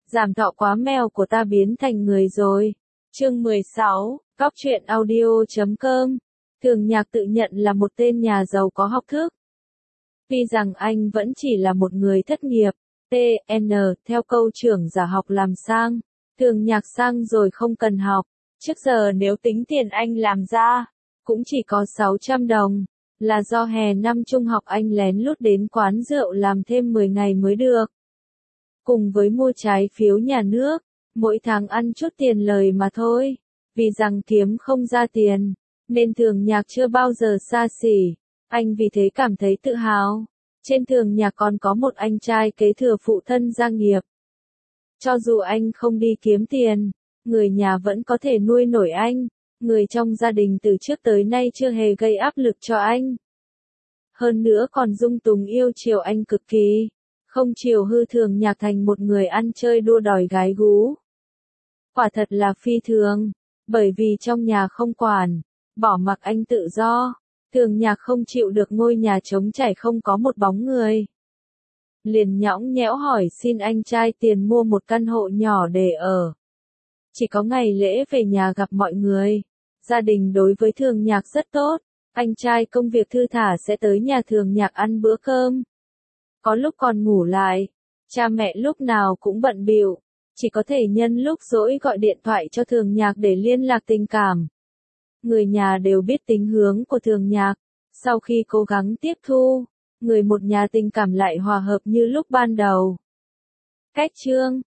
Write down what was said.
Giảm thọ quá mèo của ta biến thành người rồi. Chương 16, Góc truyện audio.com. Thường Nhạc tự nhận là một tên nhà giàu có học thức. Tuy rằng anh vẫn chỉ là một người thất nghiệp, TN, theo câu trưởng giả học làm sang. Thường Nhạc sang rồi không cần học. Trước giờ nếu tính tiền anh làm ra, cũng chỉ có 600 đồng. Là do hè năm trung học anh lén lút đến quán rượu làm thêm 10 ngày mới được. Cùng với mua trái phiếu nhà nước, mỗi tháng ăn chút tiền lời mà thôi. Vì rằng kiếm không ra tiền, nên Thường Nhạc chưa bao giờ xa xỉ. Anh vì thế cảm thấy tự hào. Trên Thường Nhạc còn có một anh trai kế thừa phụ thân gia nghiệp. Cho dù anh không đi kiếm tiền, người nhà vẫn có thể nuôi nổi anh. Người trong gia đình từ trước tới nay chưa hề gây áp lực cho anh. Hơn nữa còn dung túng yêu chiều anh cực kỳ. Không chiều hư Thường Nhạc thành một người ăn chơi đua đòi gái gú. Quả thật là phi thường. Bởi vì trong nhà không quản, bỏ mặc anh tự do. Thường Nhạc không chịu được ngôi nhà trống trải không có một bóng người. Liền nhõng nhẽo hỏi xin anh trai tiền mua một căn hộ nhỏ để ở. Chỉ có ngày lễ về nhà gặp mọi người. Gia đình đối với Thường Nhạc rất tốt. Anh trai công việc thư thả sẽ tới nhà Thường Nhạc ăn bữa cơm. Có lúc còn ngủ lại. Cha mẹ lúc nào cũng bận bịu, chỉ có thể nhân lúc rỗi gọi điện thoại cho Thường Nhạc để liên lạc tình cảm. Người nhà đều biết tính hướng của Thường Nhạc. Sau khi cố gắng tiếp thu, người một nhà tình cảm lại hòa hợp như lúc ban đầu. Cách chương